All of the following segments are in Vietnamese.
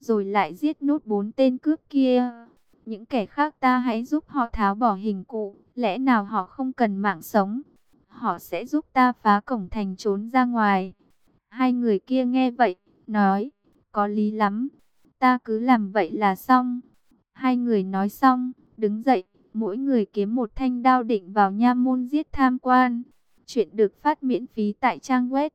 rồi lại giết nốt 4 tên cướp kia. Những kẻ khác ta hãy giúp họ tháo bỏ hình cụ, lẽ nào họ không cần mạng sống? Họ sẽ giúp ta phá cổng thành trốn ra ngoài. Hai người kia nghe vậy, nói, có lý lắm, ta cứ làm vậy là xong. Hai người nói xong, đứng dậy, mỗi người kiếm một thanh đao định vào nha môn giết tham quan. Chuyện được phát miễn phí tại trang web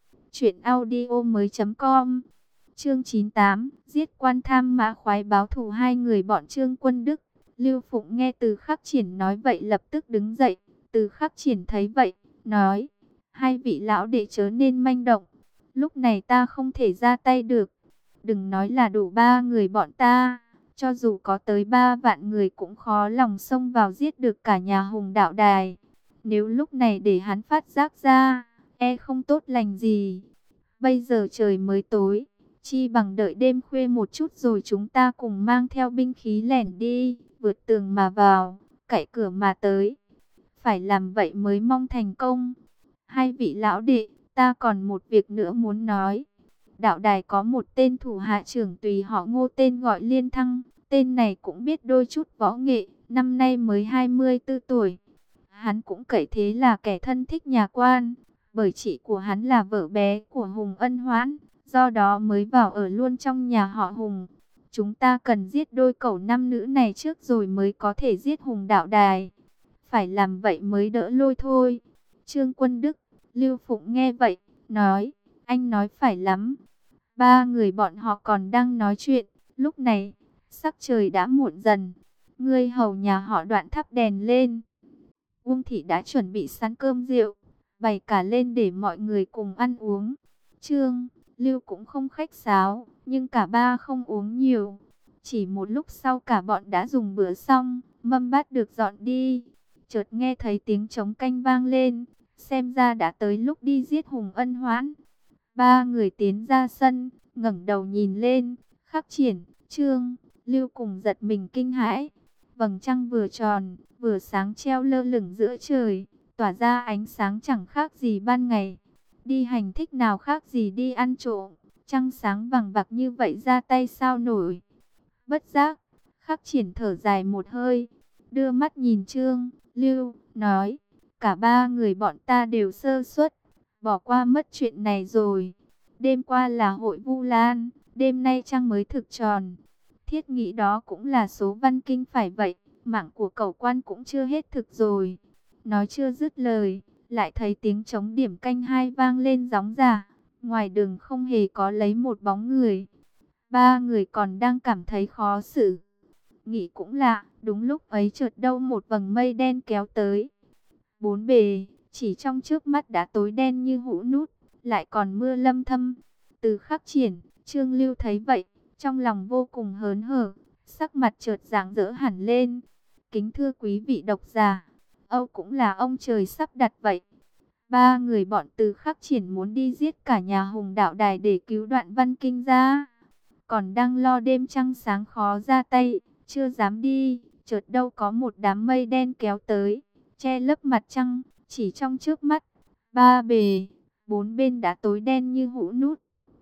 truyệnaudiomoi.com. Chương 98, giết quan tham mã khoái báo thù. Hai người bọn Trương Quân Đức, Lưu Phụng nghe Từ Khắc Triển nói vậy lập tức đứng dậy. Từ Khắc Triển thấy vậy, nói, hai vị lão đệ chớ nên manh động. Lúc này ta không thể ra tay được. Đừng nói là đủ 3 người bọn ta, cho dù có tới 3 vạn người cũng khó lòng xông vào giết được cả nhà Hùng Đạo Đài. Nếu lúc này để hắn phát giác ra, e không tốt lành gì. Bây giờ trời mới tối, chi bằng đợi đêm khuya một chút rồi chúng ta cùng mang theo binh khí lẻn đi, vượt tường mà vào, cậy cửa mà tới. Phải làm vậy mới mong thành công. Hai vị lão đệ, ta còn một việc nữa muốn nói. Đạo đài có một tên thủ hạ trưởng tùy họ Ngô tên gọi Liên Thăng. Tên này cũng biết đôi chút võ nghệ, năm nay mới 24 tuổi. Hắn cũng cậy thế là kẻ thân thích nhà quan, bởi chị của hắn là vợ bé của Hùng Ân Hoãn, do đó mới vào ở luôn trong nhà họ Hùng. Chúng ta cần giết đôi cẩu nam nữ này trước rồi mới có thể giết Hùng Đạo Đài. Phải làm vậy mới đỡ lôi thôi. Trương Quân Đức, Lưu Phụng nghe vậy, nói, anh nói phải lắm. Ba người bọn họ còn đang nói chuyện, lúc này, sắc trời đã muộn dần. Ngươi hầu nhà họ Đoạn thắp đèn lên. Uông Thị đã chuẩn bị sẵn cơm rượu, bày cả lên để mọi người cùng ăn uống. Trương, Lưu cũng không khách sáo, nhưng cả ba không uống nhiều. Chỉ một lúc sau cả bọn đã dùng bữa xong, mâm bát được dọn đi. Chợt nghe thấy tiếng trống canh vang lên, xem ra đã tới lúc đi giết Hùng Ân Hoãn. Ba người tiến ra sân, ngẩng đầu nhìn lên, Khắc Triển, Trương, Lưu cùng giật mình kinh hãi. Vầng trăng vừa tròn, vừa sáng treo lơ lửng giữa trời, tỏa ra ánh sáng chẳng khác gì ban ngày. Đi hành thích nào khác gì đi ăn trộm, trăng sáng vằng vặc như vậy ra tay sao nổi. Bất giác, Khắc Triển thở dài một hơi, đưa mắt nhìn Trương, Lưu, nói, cả ba người bọn ta đều sơ suất, bỏ qua mất chuyện này rồi. Đêm qua là hội Vu Lan, đêm nay trăng mới thực tròn. Thiết nghĩ đó cũng là số văn kinh phải vậy, mạng của cẩu quan cũng chưa hết thực rồi. Nói chưa dứt lời, lại thấy tiếng trống điểm canh hai vang lên rống rả. Ngoài đường không hề có lấy một bóng người. Ba người còn đang cảm thấy khó xử. Nghĩ cũng lạ, đúng lúc ấy chợt đâu một vầng mây đen kéo tới. Bốn bề, chỉ trong trước mắt đã tối đen như hũ nút, lại còn mưa lâm thâm. Từ Khắc Triển, Trương Lưu thấy vậy, trong lòng vô cùng hớn hở, sắc mặt chợt rạng rỡ hẳn lên. Kính thưa quý vị độc giả, Âu cũng là ông trời sắp đặt vậy. Ba người bọn Từ Khắc Triển muốn đi giết cả nhà Hùng Đạo Đài để cứu Đoạn Văn Kinh ra. Còn đang lo đêm trăng sáng khó ra tay, chưa dám đi, chợt đâu có một đám mây đen kéo tới, che lấp mặt trăng, chỉ trong trước mắt. Ba bề, bốn bên đã tối đen như hũ nút.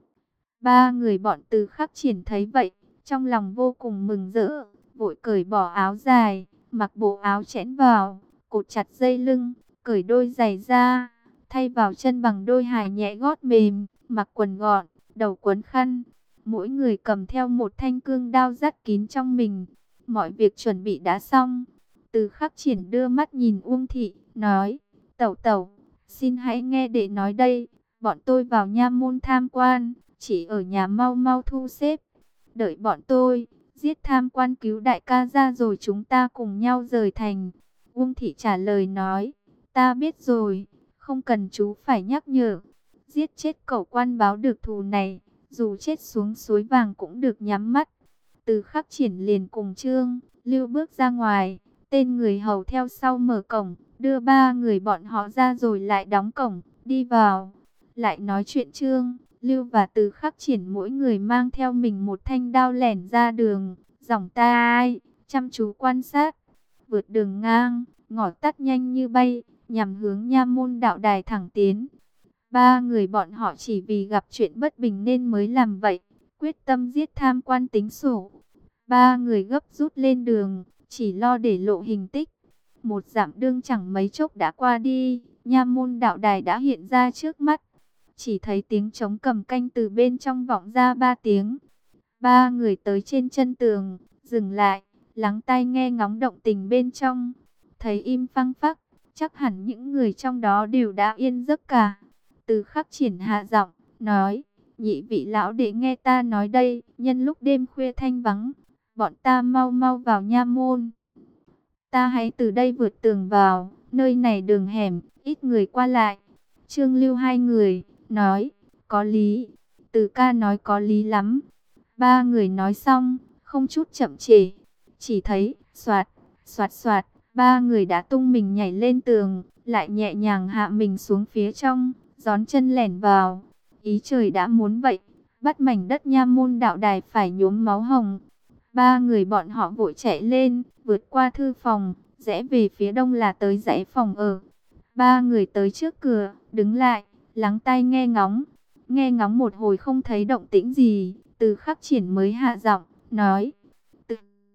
Ba người bọn Từ Khắc Triển thấy vậy, trong lòng vô cùng mừng rỡ, vội cởi bỏ áo dài, mặc bộ áo chẽn vào, cột chặt dây lưng, cởi đôi giày ra, thay vào chân bằng đôi hài nhẹ gót mềm, mặc quần gọn, đầu quấn khăn. Mỗi người cầm theo một thanh cương đao dắt kín trong mình. Mọi việc chuẩn bị đã xong. Từ Khắc Triển đưa mắt nhìn Uông Thị, nói, tẩu tẩu, xin hãy nghe đệ nói đây. Bọn tôi vào nha môn tham quan, chỉ ở nhà mau mau thu xếp. Đợi bọn tôi, giết tham quan cứu đại ca ra rồi chúng ta cùng nhau rời thành. Uông Thị trả lời nói, ta biết rồi, không cần chú phải nhắc nhở. Giết chết cẩu quan báo được thù này, dù chết xuống suối vàng cũng được nhắm mắt. Từ Khắc Triển liền cùng Trương, Lưu bước ra ngoài, tên người hầu theo sau mở cổng, đưa ba người bọn họ ra rồi lại đóng cổng, đi vào. Lại nói chuyện Trương, Lưu và Từ Khắc Triển mỗi người mang theo mình một thanh đao lẻn ra đường, dòng tai, chăm chú quan sát. Vượt đường ngang, ngõ tắt nhanh như bay, nhằm hướng nha môn Đạo Đài thẳng tiến. Ba người bọn họ chỉ vì gặp chuyện bất bình nên mới làm vậy, quyết tâm giết tham quan tính sổ. Ba người gấp rút lên đường, chỉ lo để lộ hình tích. Một dặm đường chẳng mấy chốc đã qua đi, nha môn đạo đài đã hiện ra trước mắt. Chỉ thấy tiếng trống cầm canh từ bên trong vọng ra 3 tiếng. Ba người tới trên chân tường, dừng lại, lắng tai nghe ngóng động tình bên trong. Thấy im phăng phắc, chắc hẳn những người trong đó đều đã yên giấc cả. Từ Khắc Triển hạ giọng, nói: nhị vị lão đệ nghe ta nói đây, nhân lúc đêm khuya thanh vắng, bọn ta mau mau vào nha môn. Ta hãy từ đây vượt tường vào, nơi này đường hẻm, ít người qua lại. Trương Lưu hai người, nói, có lý. Từ ca nói có lý lắm. Ba người nói xong, không chút chậm trễ. Chỉ thấy, xoạt, xoạt xoạt, ba người đã tung mình nhảy lên tường, lại nhẹ nhàng hạ mình xuống phía trong, gión chân lẻn vào. Ý trời đã muốn vậy, bắt mảnh đất nha môn đạo đài phải nhuốm máu hồng. Ba người bọn họ vội chạy lên, vượt qua thư phòng, rẽ về phía đông là tới dãy phòng ở. Ba người tới trước cửa, đứng lại, lắng tai nghe ngóng. Nghe ngóng một hồi không thấy động tĩnh gì, Từ Khắc Triển mới hạ giọng, nói: Từ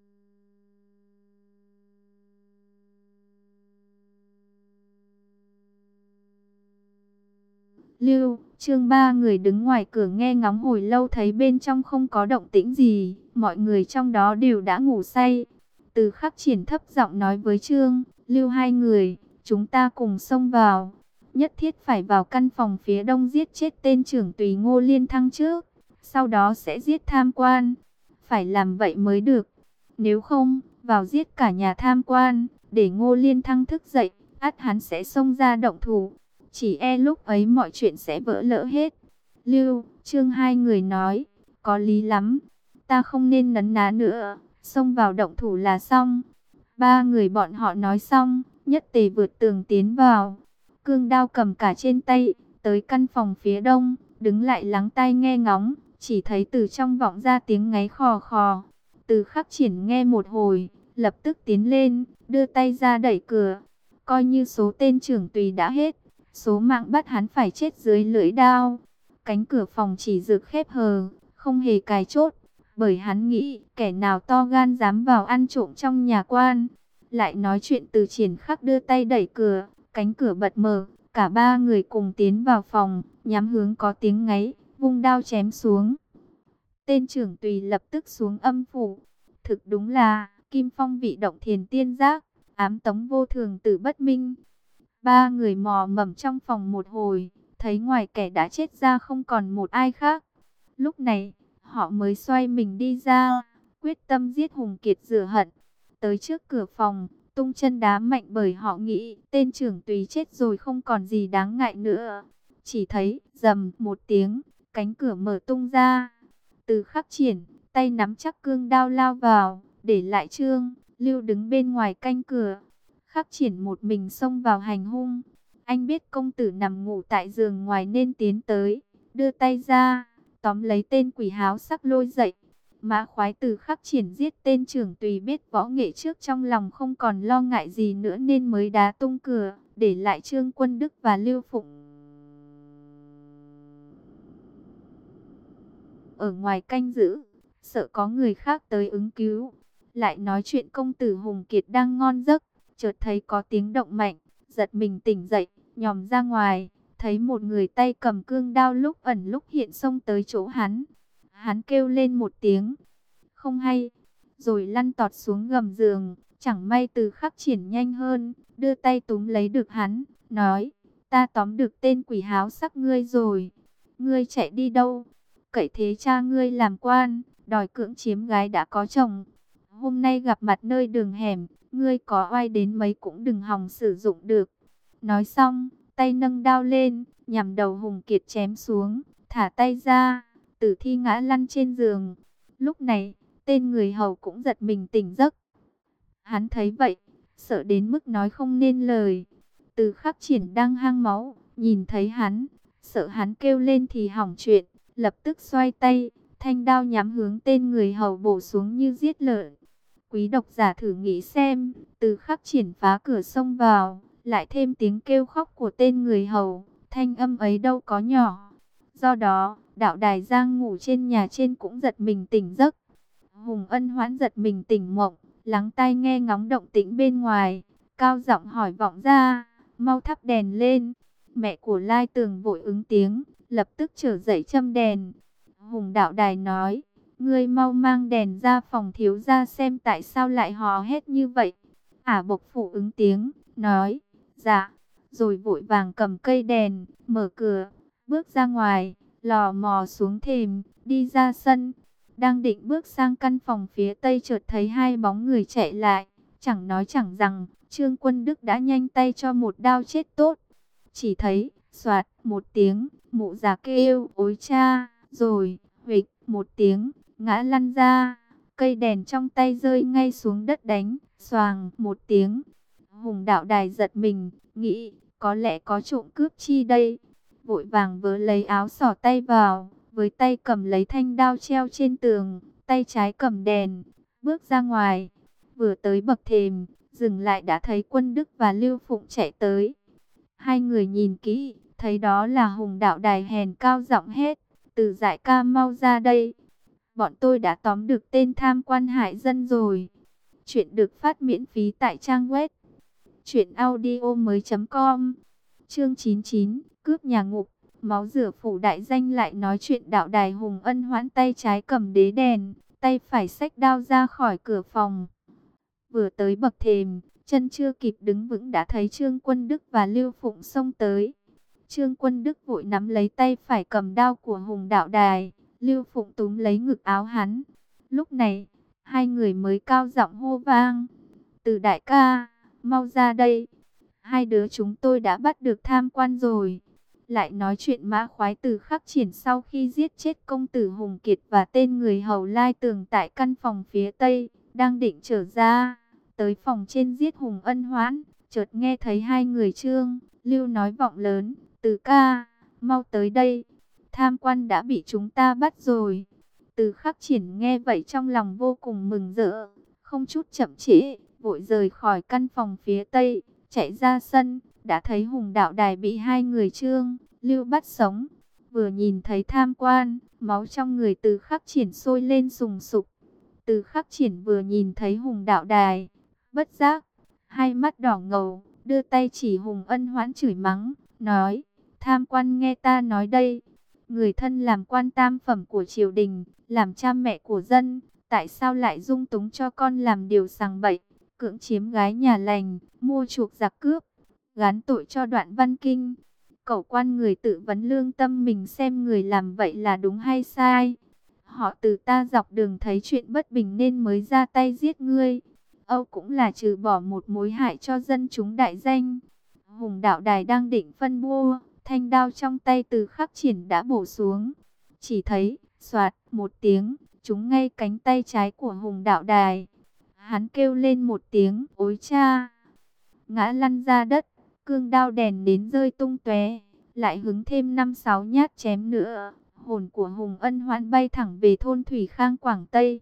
Lưu, Trương ba người đứng ngoài cửa nghe ngóng hồi lâu thấy bên trong không có động tĩnh gì, mọi người trong đó đều đã ngủ say. Từ Khắc Triển thấp giọng nói với Trương, Lưu hai người, chúng ta cùng xông vào. Nhất thiết phải vào căn phòng phía đông giết chết tên trưởng tùy Ngô Liên Thăng trước, sau đó sẽ giết tham quan. Phải làm vậy mới được. Nếu không, vào giết cả nhà tham quan, để Ngô Liên Thăng thức dậy, ắt hắn sẽ xông ra động thủ. Chỉ e lúc ấy mọi chuyện sẽ vỡ lỡ hết. Lưu, Trương hai người nói, có lý lắm. Ta không nên nấn ná nữa, xông vào động thủ là xong. Ba người bọn họ nói xong, nhất tề vượt tường tiến vào. Cương đao cầm cả trên tay, tới căn phòng phía đông, đứng lại lắng tai nghe ngóng, chỉ thấy từ trong vọng ra tiếng ngáy khò khò. Từ Khắc Triển nghe một hồi, lập tức tiến lên, đưa tay ra đẩy cửa. Coi như số tên trưởng tùy đã hết, số mạng bắt hắn phải chết dưới lưỡi đao. Cánh cửa phòng chỉ rực khép hờ, không hề cài chốt, bởi hắn nghĩ kẻ nào to gan dám vào ăn trộm trong nhà quan. Lại nói chuyện Từ Triển Khắc đưa tay đẩy cửa, cánh cửa bật mở, cả ba người cùng tiến vào phòng, nhắm hướng có tiếng ngáy, vung đao chém xuống. Tên trưởng tùy lập tức xuống âm phủ. Thực đúng là kim phong vị động thiền tiên giác, ám tống vô thường tử bất minh. Ba người mò mẫm trong phòng một hồi, thấy ngoài kẻ đã chết ra không còn một ai khác. Lúc này, họ mới xoay mình đi ra, quyết tâm giết Hùng Kiệt rửa hận. Tới trước cửa phòng, tung chân đá mạnh bởi họ nghĩ tên trưởng tùy chết rồi không còn gì đáng ngại nữa. Chỉ thấy rầm một tiếng, cánh cửa mở tung ra. Từ Khắc Triển, tay nắm chắc cương đao lao vào, để lại Trương, Lưu đứng bên ngoài canh cửa. Khắc Triển một mình xông vào hành hung. Anh biết công tử nằm ngủ tại giường ngoài nên tiến tới, đưa tay ra, tóm lấy tên quỷ háo sắc lôi dậy. Mã khoái Từ Khắc Triển giết tên trưởng tùy biết võ nghệ trước, trong lòng không còn lo ngại gì nữa nên mới đá tung cửa, để lại Trương Quân Đức và Lưu Phụng ở ngoài canh giữ, sợ có người khác tới ứng cứu. Lại nói chuyện công tử Hùng Kiệt đang ngon giấc, chợt thấy có tiếng động mạnh, giật mình tỉnh dậy, nhòm ra ngoài, thấy một người tay cầm cương đao lúc ẩn lúc hiện xông tới chỗ hắn. Hắn kêu lên một tiếng không hay, rồi lăn tọt xuống gầm giường. Chẳng may Từ Khắc Triển nhanh hơn, đưa tay túm lấy được hắn, nói: ta tóm được tên quỷ háo sắc ngươi rồi. Ngươi chạy đi đâu? Cậy thế cha ngươi làm quan, đòi cưỡng chiếm gái đã có chồng. Hôm nay gặp mặt nơi đường hẻm, ngươi có oai đến mấy cũng đừng hòng sử dụng được. Nói xong, tay nâng đao lên, nhằm đầu Hùng Kiệt chém xuống, thả tay ra, tử thi ngã lăn trên giường. Lúc này, tên người hầu cũng giật mình tỉnh giấc. Hắn thấy vậy, sợ đến mức nói không nên lời. Từ Khắc Triển đang hang máu, nhìn thấy hắn, sợ hắn kêu lên thì hỏng chuyện, lập tức xoay tay, thanh đao nhắm hướng tên người hầu bổ xuống như giết lợn. Quý độc giả thử nghĩ xem, Từ Khắc Triển phá cửa xông vào, lại thêm tiếng kêu khóc của tên người hầu, thanh âm ấy đâu có nhỏ. Do đó, Đạo Đài giang ngủ trên nhà trên cũng giật mình tỉnh giấc. Hùng Ân Hoãn giật mình tỉnh mộng, lắng tai nghe ngóng động tĩnh bên ngoài, cao giọng hỏi vọng ra, mau thắp đèn lên. Mẹ của Lai Tường vội ứng tiếng, lập tức trở dậy châm đèn. Hùng Đạo Đài nói, ngươi mau mang đèn ra phòng thiếu gia xem tại sao lại hò hét như vậy. Ả Bộc Phụ ứng tiếng, nói, dạ, rồi vội vàng cầm cây đèn, mở cửa, bước ra ngoài, lò mò xuống thềm, đi ra sân. Đang định bước sang căn phòng phía tây chợt thấy hai bóng người chạy lại, chẳng nói chẳng rằng, Trương Quân Đức đã nhanh tay cho một đao chết tốt. Chỉ thấy, soạt một tiếng, mụ già kêu, ối cha, rồi, huỵch một tiếng, ngã lăn ra, cây đèn trong tay rơi ngay xuống đất đánh, xoàng một tiếng. Hùng Đạo Đài giật mình, nghĩ, có lẽ có trộm cướp chi đây. Vội vàng vớ lấy áo xỏ tay vào, với tay cầm lấy thanh đao treo trên tường, tay trái cầm đèn, bước ra ngoài. Vừa tới bậc thềm, dừng lại đã thấy Quân Đức và Lưu Phụng chạy tới. Hai người nhìn kỹ, thấy đó là Hùng Đạo Đài hèn cao giọng hét, Từ Giải ca mau ra đây. Bọn tôi đã tóm được tên tham quan hại dân rồi. Chuyện được phát miễn phí tại trang web truyệnaudiomoi.com. Chương 99, cướp nhà ngục. Máu rửa phủ đại danh lại nói chuyện. Đạo Đài Hùng Ân Hoãn tay trái cầm đế đèn, tay phải xách đao ra khỏi cửa phòng. Vừa tới bậc thềm, chân chưa kịp đứng vững đã thấy Trương Quân Đức và Lưu Phụng xông tới. Trương Quân Đức vội nắm lấy tay phải cầm đao của Hùng Đạo Đài, Lưu Phụng túm lấy ngực áo hắn. Lúc này, hai người mới cao giọng hô vang, Từ đại ca, mau ra đây. Hai đứa chúng tôi đã bắt được tham quan rồi. Lại nói chuyện Mã Khoái Từ Khắc Triển sau khi giết chết công tử Hùng Kiệt và tên người hầu Lai Tường tại căn phòng phía tây, đang định trở ra, tới phòng trên giết Hùng Ân Hoãn, chợt nghe thấy hai người Trương, Lưu nói vọng lớn, Từ ca, mau tới đây, tham quan đã bị chúng ta bắt rồi. Từ Khắc Triển nghe vậy trong lòng vô cùng mừng rỡ, không chút chậm trễ, vội rời khỏi căn phòng phía tây, chạy ra sân, đã thấy Hùng Đạo Đài bị hai người Trương, Lưu bắt sống. Vừa nhìn thấy tham quan, máu trong người Từ Khắc Triển sôi lên sùng sục. Từ Khắc Triển vừa nhìn thấy Hùng Đạo Đài, bất giác, hai mắt đỏ ngầu, đưa tay chỉ Hùng Ân Hoãn chửi mắng, nói, tham quan nghe ta nói đây, người thân làm quan tam phẩm của triều đình, làm cha mẹ của dân, tại sao lại dung túng cho con làm điều sằng bậy, cưỡng chiếm gái nhà lành, mua chuộc giặc cướp, gán tội cho Đoạn Văn Kinh. Cẩu quan người tự vấn lương tâm mình xem người làm vậy là đúng hay sai. Họ Từ ta dọc đường thấy chuyện bất bình nên mới ra tay giết ngươi. Âu cũng là trừ bỏ một mối hại cho dân chúng đại danh. Hùng Đạo Đài đang định phân bua, thanh đao trong tay Từ Khắc Triển đã bổ xuống. Chỉ thấy, xoạt một tiếng, trúng ngay cánh tay trái của Hùng Đạo Đài. Hắn kêu lên một tiếng, ối cha, ngã lăn ra đất, cương đao đèn đến rơi tung tóe, lại hứng thêm 5-6 nhát chém nữa. Hồn của Hùng Ân Hoãn bay thẳng về thôn Thủy Khang Quảng Tây.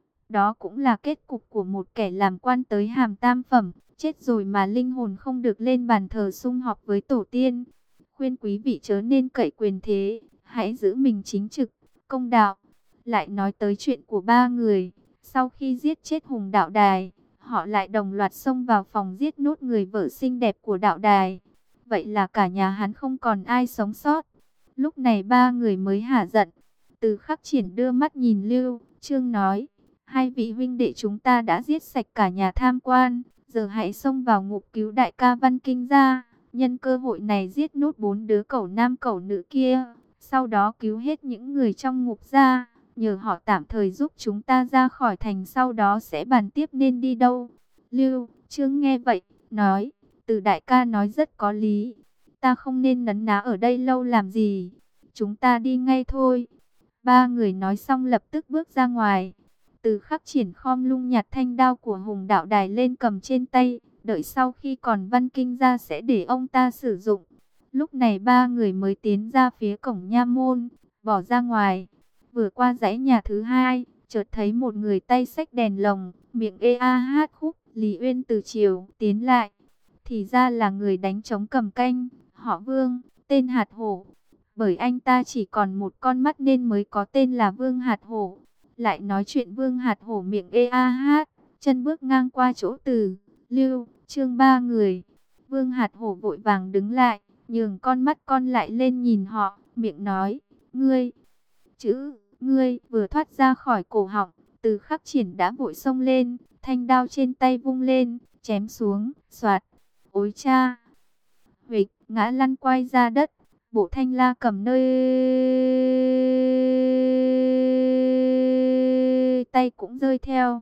Đó cũng là kết cục của một kẻ làm quan tới hàm tam phẩm, chết rồi mà linh hồn không được lên bàn thờ sum họp với tổ tiên. Khuyên quý vị chớ nên cậy quyền thế, hãy giữ mình chính trực, công đạo. Lại nói tới chuyện của ba người, sau khi giết chết Hùng Đạo Đài, họ lại đồng loạt xông vào phòng giết nốt người vợ xinh đẹp của Đạo Đài. Vậy là cả nhà hắn không còn ai sống sót. Lúc này ba người mới hả giận. Từ Khắc Triển đưa mắt nhìn Lưu, Trương nói, hai vị huynh đệ chúng ta đã giết sạch cả nhà tham quan, giờ hãy xông vào ngục cứu đại ca Văn Kinh ra, nhân cơ hội này giết nốt 4 đứa cẩu nam cẩu nữ kia, sau đó cứu hết những người trong ngục ra, nhờ họ tạm thời giúp chúng ta ra khỏi thành, sau đó sẽ bàn tiếp nên đi đâu. Lưu, Trương nghe vậy, nói, Từ đại ca nói rất có lý, ta không nên nấn ná ở đây lâu làm gì, chúng ta đi ngay thôi. Ba người nói xong lập tức bước ra ngoài. Từ Khắc Triển khom lung nhặt thanh đao của Hùng Đạo Đài lên cầm trên tay, đợi sau khi còn Văn Kinh ra sẽ để ông ta sử dụng. Lúc này ba người mới tiến ra phía cổng nha môn, bỏ ra ngoài. Vừa qua dãy nhà thứ hai, chợt thấy một người tay xách đèn lồng, miệng ê a hát khúc, Lý Uyên từ chiều tiến lại. Thì ra là người đánh trống cầm canh, họ Vương, tên Hạt Hổ. Bởi anh ta chỉ còn một con mắt nên mới có tên là Vương Hạt Hổ. Lại nói chuyện Vương Hạt Hổ miệng ê a hát, chân bước ngang qua chỗ Từ, Lưu, Trương ba người. Vương Hạt Hổ vội vàng đứng lại, nhường con mắt con lại lên nhìn họ, miệng nói, ngươi. Chữ ngươi vừa thoát ra khỏi cổ họng, Từ Khắc Triển đã vội xông lên, thanh đao trên tay vung lên, chém xuống, xoạt. Ôi cha! Huỵch ngã lăn quay ra đất, bộ thanh la cầm nơi tay cũng rơi theo.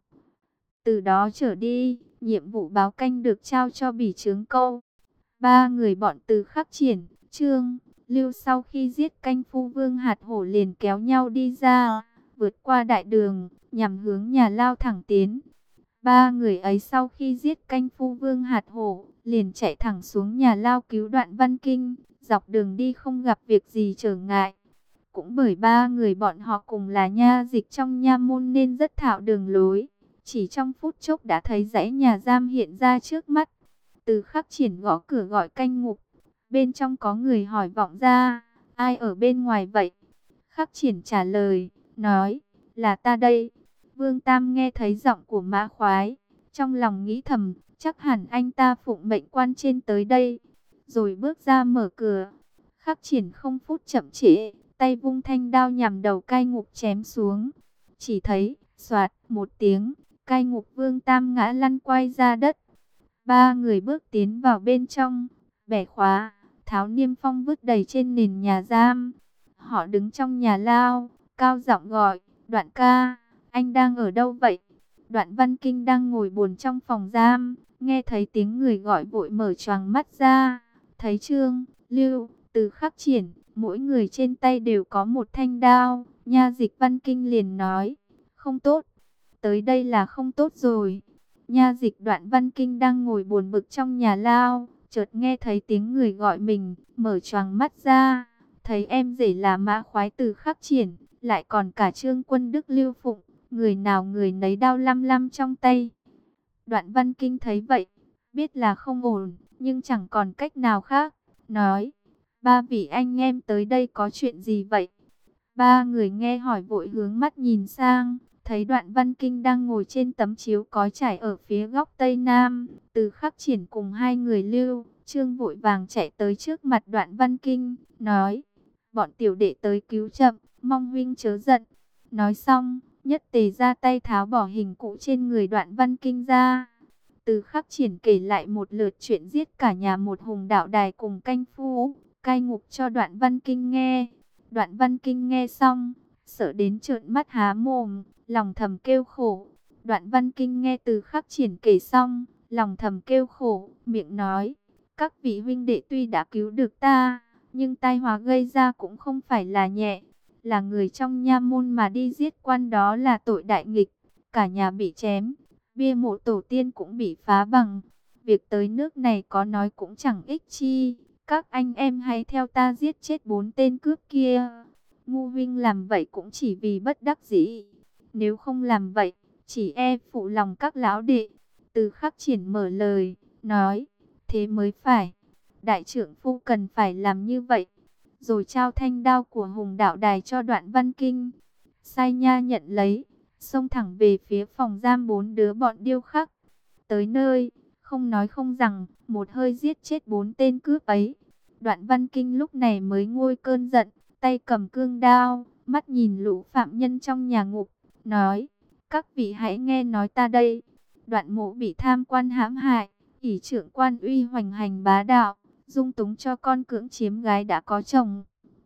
Từ đó trở đi, nhiệm vụ báo canh được trao cho Bỉ Chướng Câu. Ba người bọn Từ Khắc Triển, Trương, Lưu sau khi giết canh phu Vương Hạt Hổ liền kéo nhau đi ra, vượt qua đại đường, nhằm hướng nhà lao thẳng tiến. Ba người ấy sau khi giết canh phu Vương Hạt Hổ, liền chạy thẳng xuống nhà lao cứu Đoạn Văn Kinh, dọc đường đi không gặp việc gì trở ngại. Cũng bởi ba người bọn họ cùng là nha dịch trong nha môn nên rất thạo đường lối. Chỉ trong phút chốc đã thấy dãy nhà giam hiện ra trước mắt. Từ Khắc Triển gõ cửa gọi canh ngục. Bên trong có người hỏi vọng ra, ai ở bên ngoài vậy? Khắc Triển trả lời, nói, là ta đây. Vương Tam nghe thấy giọng của Mã Khoái, trong lòng nghĩ thầm, chắc hẳn anh ta phụng mệnh quan trên tới đây. Rồi bước ra mở cửa. Khắc Triển không phút chậm trễ, tay vung thanh đao nhằm đầu cai ngục chém xuống. Chỉ thấy, xoạt một tiếng, cai ngục Vương Tam ngã lăn quay ra đất. Ba người bước tiến vào bên trong, bẻ khóa, tháo niêm phong vứt đầy trên nền nhà giam. Họ đứng trong nhà lao, cao giọng gọi, Đoạn ca, anh đang ở đâu vậy? Đoạn Văn Kinh đang ngồi buồn trong phòng giam, nghe thấy tiếng người gọi vội mở choàng mắt ra, thấy Trương, Lưu, Từ Khắc Triển, mỗi người trên tay đều có một thanh đao. Nha dịch Văn Kinh liền nói, không tốt, tới đây là không tốt rồi. Nha dịch Đoạn Văn Kinh đang ngồi buồn bực trong nhà lao, chợt nghe thấy tiếng người gọi mình, mở choàng mắt ra, thấy em rể là Mã Khoái Từ Khắc Triển, lại còn cả Trương Quân Đức Lưu Phụng, người nào người nấy đao lăm lăm trong tay. Đoạn Văn Kinh thấy vậy, biết là không ổn, nhưng chẳng còn cách nào khác, nói, ba vị anh em tới đây có chuyện gì vậy? Ba người nghe hỏi vội hướng mắt nhìn sang, thấy Đoạn Văn Kinh đang ngồi trên tấm chiếu cói trải ở phía góc Tây Nam. Từ Khắc Triển cùng hai người Lưu, Trương vội vàng chạy tới trước mặt Đoạn Văn Kinh, nói, bọn tiểu đệ tới cứu chậm, mong huynh chớ giận. Nói xong, nhất tề ra tay tháo bỏ hình cụ trên người Đoạn Văn Kinh ra. Từ Khắc Triển kể lại một lượt chuyện giết cả nhà một hùng đạo đài cùng canh phu, cai ngục cho Đoạn Văn Kinh nghe. Đoạn Văn Kinh nghe xong, sợ đến trợn mắt há mồm, lòng thầm kêu khổ. Đoạn Văn Kinh nghe Từ Khắc Triển kể xong, lòng thầm kêu khổ, miệng nói, các vị huynh đệ tuy đã cứu được ta, nhưng tai họa gây ra cũng không phải là nhẹ. Là người trong nha môn mà đi giết quan đó là tội đại nghịch, cả nhà bị chém, bia mộ tổ tiên cũng bị phá bằng. Việc tới nước này có nói cũng chẳng ích chi, các anh em hãy theo ta giết chết 4 tên cướp kia. Ngu huynh làm vậy cũng chỉ vì bất đắc dĩ, nếu không làm vậy, chỉ e phụ lòng các lão đệ. Từ Khắc Triển mở lời, nói, thế mới phải, đại trưởng phu cần phải làm như vậy. Rồi trao thanh đao của hùng đạo đài cho Đoạn Văn Kinh. Sai nha nhận lấy, xông thẳng về phía phòng giam 4 đứa bọn điêu khắc. Tới nơi, không nói không rằng, một hơi giết chết 4 tên cướp ấy. Đoạn Văn Kinh lúc này mới nguôi cơn giận, tay cầm cương đao, mắt nhìn lũ phạm nhân trong nhà ngục, nói, các vị hãy nghe nói ta đây. Đoạn Mỗ bị tham quan hãm hại, ỷ trưởng quan uy hoành hành bá đạo, dung túng cho con cưỡng chiếm gái đã có chồng.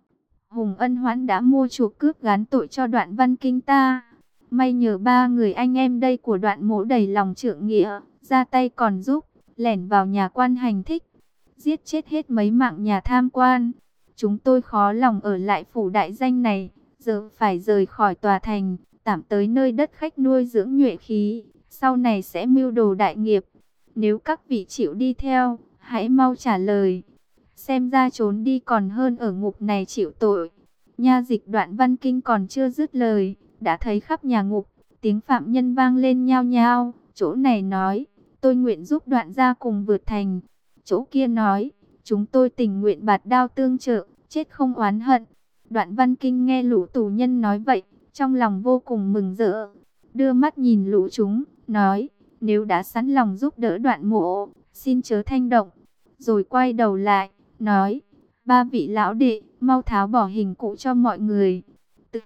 Hùng Ân Hoãn đã mua chuộc cướp gán tội cho Đoạn Văn Kinh ta. May nhờ ba người anh em đây của Đoạn Mỗ đầy lòng trượng nghĩa, ra tay còn giúp, lẻn vào nhà quan hành thích, giết chết hết mấy mạng nhà tham quan. Chúng tôi khó lòng ở lại phủ đại danh này, giờ phải rời khỏi tòa thành, tạm tới nơi đất khách nuôi dưỡng nhuệ khí, sau này sẽ mưu đồ đại nghiệp. Nếu các vị chịu đi theo, hãy mau trả lời. Xem ra trốn đi còn hơn ở ngục này chịu tội. Nha dịch Đoạn Văn Kinh còn chưa dứt lời, đã thấy khắp nhà ngục, tiếng phạm nhân vang lên nhao nhao. Chỗ này nói, tôi nguyện giúp Đoạn gia cùng vượt thành. Chỗ kia nói, chúng tôi tình nguyện bạt đao tương trợ. chết không oán hận. Đoạn Văn Kinh nghe lũ tù nhân nói vậy, trong lòng vô cùng mừng rỡ, đưa mắt nhìn lũ chúng, nói, nếu đã sẵn lòng giúp đỡ Đoạn mỗ, xin chớ thanh động. Rồi quay đầu lại, nói, ba vị lão đệ, mau tháo bỏ hình cụ cho mọi người. Tự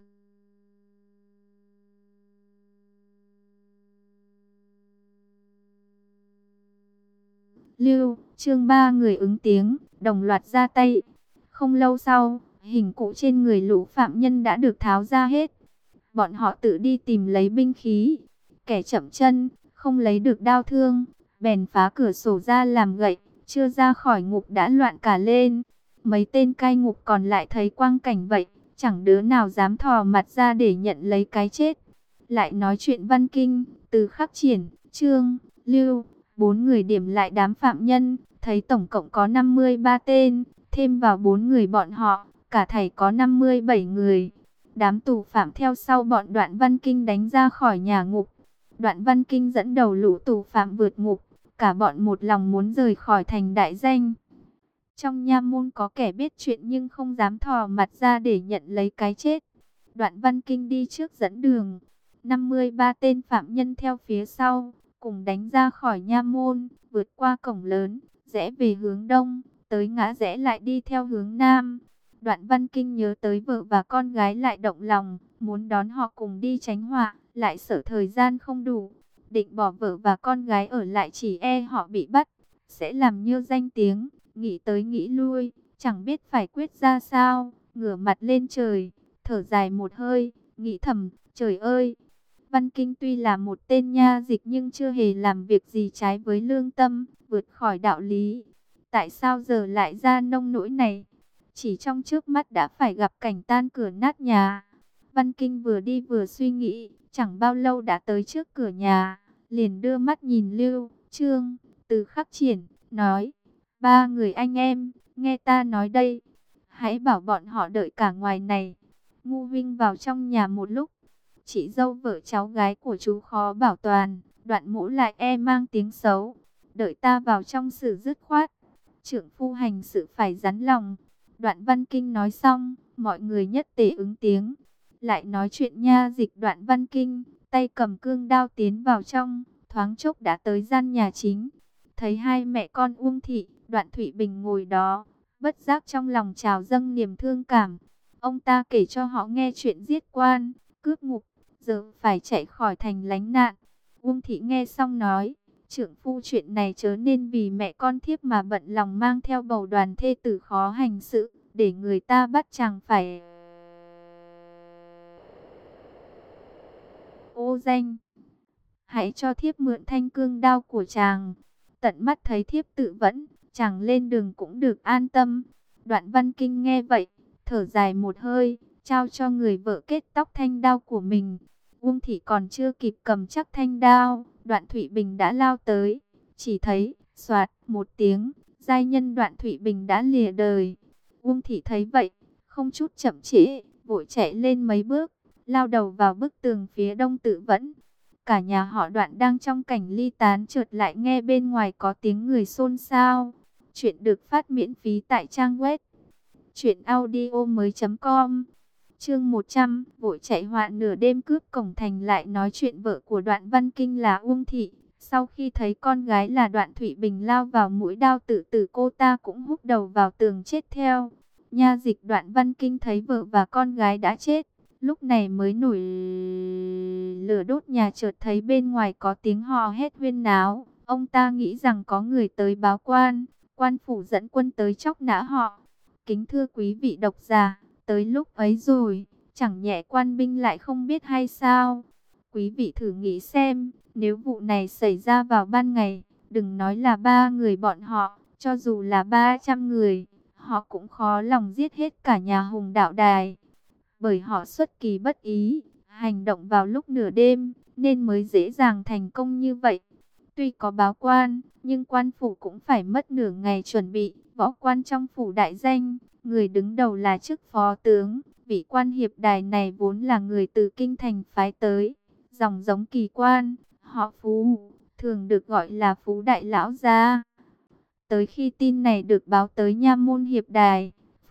Lưu, Trương ba người ứng tiếng, đồng loạt ra tay. Không lâu sau, hình cụ trên người lũ phạm nhân đã được tháo ra hết. Bọn họ tự đi tìm lấy binh khí. Kẻ chậm chân, không lấy được đao thương, bèn phá cửa sổ ra làm gậy, chưa ra khỏi ngục đã loạn cả lên. Mấy tên cai ngục còn lại thấy quang cảnh vậy, chẳng đứa nào dám thò mặt ra để nhận lấy cái chết. Lại nói chuyện Văn Kinh, Từ Khắc Triển, Trương, Lưu, bốn người điểm lại đám phạm nhân, thấy tổng cộng có 53 tên, thêm vào 4 người bọn họ, cả thảy có 57 người. Đám tù phạm theo sau bọn Đoạn Văn Kinh đánh ra khỏi nhà ngục. Đoạn Văn Kinh dẫn đầu lũ tù phạm vượt ngục, cả bọn một lòng muốn rời khỏi thành Đại Danh. Trong nha môn có kẻ biết chuyện nhưng không dám thò mặt ra để nhận lấy cái chết. Đoạn Văn Kinh đi trước dẫn đường, 53 tên phạm nhân theo phía sau, cùng đánh ra khỏi nha môn, vượt qua cổng lớn, rẽ về hướng đông, tới ngã rẽ lại đi theo hướng nam. Đoạn Văn Kinh nhớ tới vợ và con gái lại động lòng, muốn đón họ cùng đi tránh họa, lại sợ thời gian không đủ, định bỏ vợ và con gái ở lại chỉ e họ bị bắt, sẽ làm nhơ danh tiếng. Nghĩ tới nghĩ lui, chẳng biết phải quyết ra sao, ngửa mặt lên trời, thở dài một hơi, nghĩ thầm, trời ơi! Văn Kinh tuy là một tên nha dịch nhưng chưa hề làm việc gì trái với lương tâm, vượt khỏi đạo lý. Tại sao giờ lại ra nông nỗi này? Chỉ trong trước mắt đã phải gặp cảnh tan cửa nát nhà. Văn Kinh vừa đi vừa suy nghĩ, chẳng bao lâu đã tới trước cửa nhà, liền đưa mắt nhìn Lưu, Trương, Từ Khắc Triển, nói, ba người anh em, nghe ta nói đây, hãy bảo bọn họ đợi cả ngoài này. Ngu Vinh vào trong nhà một lúc, chị dâu vợ cháu gái của chú khó bảo toàn, Đoạn mỗ lại e mang tiếng xấu, đợi ta vào trong xử dứt khoát. Trưởng phu hành sự phải rắn lòng. Đoạn Văn Kinh nói xong, mọi người nhất tề ứng tiếng. Lại nói chuyện nha dịch Đoạn Văn Kinh, tay cầm cương đao tiến vào trong, thoáng chốc đã tới gian nhà chính. Thấy hai mẹ con Uông Thị, Đoạn Thụy Bình ngồi đó, bất giác trong lòng trào dâng niềm thương cảm. Ông ta kể cho họ nghe chuyện giết quan, cướp ngục, giờ phải chạy khỏi thành lánh nạn. Uông Thị nghe xong nói, trưởng phu chuyện này chớ nên vì mẹ con thiếp mà bận lòng mang theo bầu đoàn thê tử khó hành sự, để người ta bắt chàng phải ô danh. Hãy cho thiếp mượn thanh cương đao của chàng, tận mắt thấy thiếp tự vẫn, chàng lên đường cũng được an tâm. Đoạn Văn Kinh nghe vậy, thở dài một hơi, trao cho người vợ kết tóc thanh đao của mình. Uông Thị còn chưa kịp cầm chắc thanh đao, Đoạn Thụy Bình đã lao tới, chỉ thấy, xoạt một tiếng, giai nhân Đoạn Thụy Bình đã lìa đời. Uông Thị thấy vậy, không chút chậm trễ, vội chạy lên mấy bước, lao đầu vào bức tường phía đông tự vẫn. Cả nhà họ Đoạn đang trong cảnh ly tán, chợt lại nghe bên ngoài có tiếng người xôn xao. Chuyện được phát miễn phí tại trang web truyệnaudiomoi.com. Chương 100, vội chạy hoạn nửa đêm cướp cổng thành. Lại nói chuyện vợ của Đoạn Văn Kinh là Uông Thị, sau khi thấy con gái là Đoạn Thụy Bình lao vào mũi đao tự tử, cô ta cũng húc đầu vào tường chết theo. Nha dịch Đoạn Văn Kinh thấy vợ và con gái đã chết, lúc này mới nổi lửa đốt nhà, chợt thấy bên ngoài có tiếng hò hét huyên náo. Ông ta nghĩ rằng có người tới báo quan, quan phủ dẫn quân tới chóc nã họ. Kính thưa quý vị độc giả, tới lúc ấy rồi, chẳng nhẽ quan binh lại không biết hay sao? Quý vị thử nghĩ xem, nếu vụ này xảy ra vào ban ngày, đừng nói là 3 người bọn họ, cho dù là 300 người, họ cũng khó lòng giết hết cả nhà Hùng Đạo Đài. Bởi họ xuất kỳ bất ý, hành động vào lúc nửa đêm, nên mới dễ dàng thành công như vậy. Tuy có báo quan, nhưng quan phủ cũng phải mất nửa ngày chuẩn bị. Võ quan trong phủ Đại Danh, người đứng đầu là chức phó tướng. Vị quan hiệp đài này vốn là người từ kinh thành phái tới, dòng giống Kỳ quan, họ Phú, thường được gọi là Phú Đại Lão gia. Tới khi tin này được báo tới nha môn hiệp đài,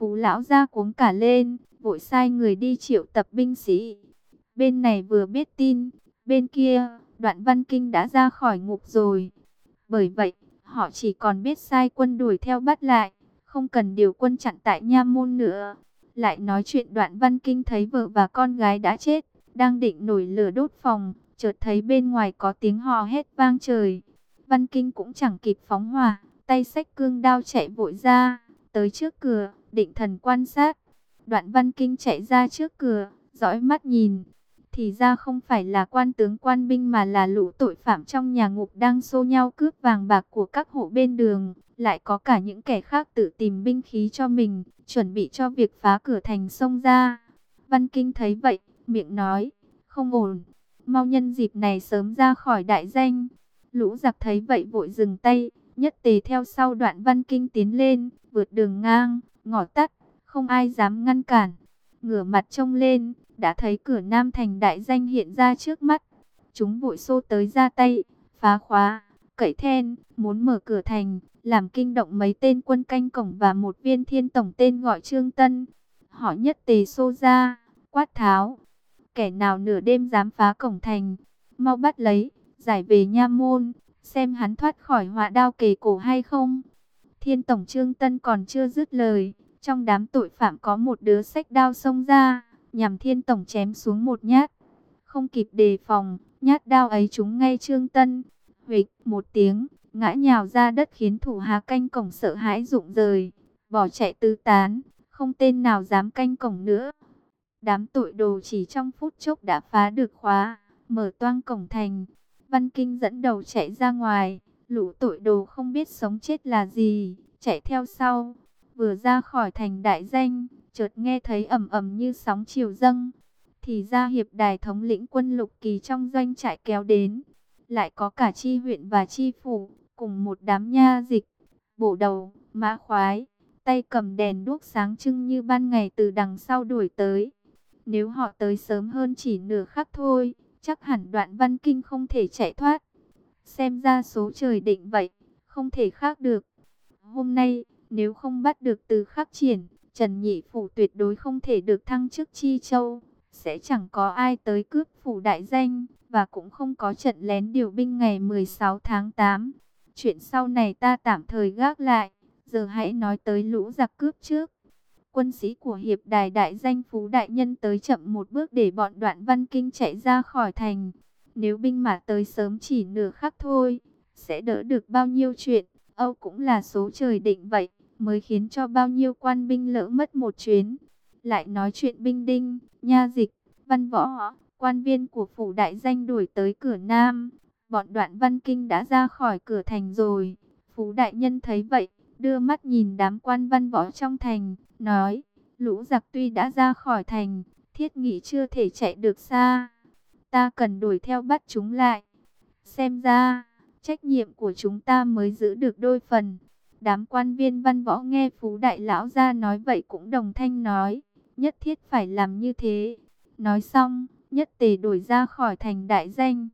Phú lão gia cuống cả lên, vội sai người đi triệu tập binh sĩ. Bên này vừa biết tin, bên kia, Đoạn Văn Kinh đã ra khỏi ngục rồi. Bởi vậy, họ chỉ còn biết sai quân đuổi theo bắt lại, không cần điều quân chặn tại Nha Môn nữa. Lại nói chuyện Đoạn Văn Kinh thấy vợ và con gái đã chết, đang định nổi lửa đốt phòng, chợt thấy bên ngoài có tiếng hò hét vang trời. Văn Kinh cũng chẳng kịp phóng hỏa, tay xách cương đao chạy vội ra, tới trước cửa, định thần quan sát. Đoạn Văn Kinh chạy ra trước cửa, dõi mắt nhìn. Thì ra không phải là quan tướng quan binh mà là lũ tội phạm trong nhà ngục đang xô nhau cướp vàng bạc của các hộ bên đường. Lại có cả những kẻ khác tự tìm binh khí cho mình, chuẩn bị cho việc phá cửa thành xông ra. Văn Kinh thấy vậy, miệng nói, không ổn, mau nhân dịp này sớm ra khỏi đại danh. Lũ giặc thấy vậy vội dừng tay, nhất tề theo sau Đoạn Văn Kinh tiến lên, vượt đường ngang, ngõ tắt, không ai dám ngăn cản. Ngửa mặt trông lên, đã thấy cửa Nam thành đại danh hiện ra trước mắt. Chúng vội xô tới ra tay, phá khóa, cậy then, muốn mở cửa thành, làm kinh động mấy tên quân canh cổng và một viên thiên tổng tên gọi Trương Tân. Họ nhất tề xô ra, quát tháo, kẻ nào nửa đêm dám phá cổng thành, mau bắt lấy, giải về Nha Môn, xem hắn thoát khỏi họa đao kề cổ hay không. Thiên tổng Trương Tân còn chưa dứt lời, trong đám tội phạm có một đứa xách đao xông ra, nhằm Thiên tổng chém xuống một nhát. Không kịp đề phòng, nhát đao ấy trúng ngay Trương Tân. Huỵch một tiếng, ngã nhào ra đất khiến thủ hạ canh cổng sợ hãi rụng rời, bỏ chạy tứ tán, không tên nào dám canh cổng nữa. Đám tội đồ chỉ trong phút chốc đã phá được khóa, mở toang cổng thành. Văn Kinh dẫn đầu chạy ra ngoài, lũ tội đồ không biết sống chết là gì, chạy theo sau. Vừa ra khỏi thành đại danh, chợt nghe thấy ầm ầm như sóng chiều dâng. Thì ra Hiệp Đài thống lĩnh quân Lục Kỳ trong doanh trại kéo đến. Lại có cả chi huyện và chi phủ, cùng một đám nha dịch, bổ đầu, mã khoái, tay cầm đèn đuốc sáng trưng như ban ngày từ đằng sau đuổi tới. Nếu họ tới sớm hơn chỉ nửa khắc thôi, chắc hẳn Đoạn Văn Kinh không thể chạy thoát. Xem ra số trời định vậy, không thể khác được. Hôm nay, nếu không bắt được Từ Khắc Triển, Trần Nhị Phủ tuyệt đối không thể được thăng chức Chi Châu. Sẽ chẳng có ai tới cướp phủ đại danh, và cũng không có trận lén điều binh ngày 16 tháng 8. Chuyện sau này ta tạm thời gác lại, giờ hãy nói tới lũ giặc cướp trước. Quân sĩ của Hiệp Đài đại danh Phú đại nhân tới chậm một bước để bọn Đoạn Văn Kinh chạy ra khỏi thành. Nếu binh mã tới sớm chỉ nửa khắc thôi, sẽ đỡ được bao nhiêu chuyện. Âu cũng là số trời định vậy, mới khiến cho bao nhiêu quan binh lỡ mất một chuyến. Lại nói chuyện binh đinh, nha dịch, văn võ, quan viên của phủ đại danh đuổi tới cửa Nam. Bọn Đoạn Văn Kinh đã ra khỏi cửa thành rồi. Phú đại nhân thấy vậy, đưa mắt nhìn đám quan văn võ trong thành, nói, lũ giặc tuy đã ra khỏi thành, thiết nghĩ chưa thể chạy được xa. Ta cần đuổi theo bắt chúng lại. Xem ra, trách nhiệm của chúng ta mới giữ được đôi phần. Đám quan viên văn võ nghe Phú đại lão ra nói vậy cũng đồng thanh nói, nhất thiết phải làm như thế. Nói xong, nhất tề đuổi ra khỏi thành đại danh.